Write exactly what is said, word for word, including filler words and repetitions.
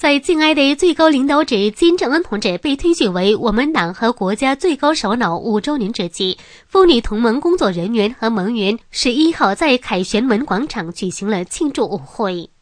在敬爱的最高领导者金正恩同志被推举为我们党和国家最高首脑五周年之际，妇女同盟工作人员和盟员十一号在凯旋门广场举行了庆祝舞会。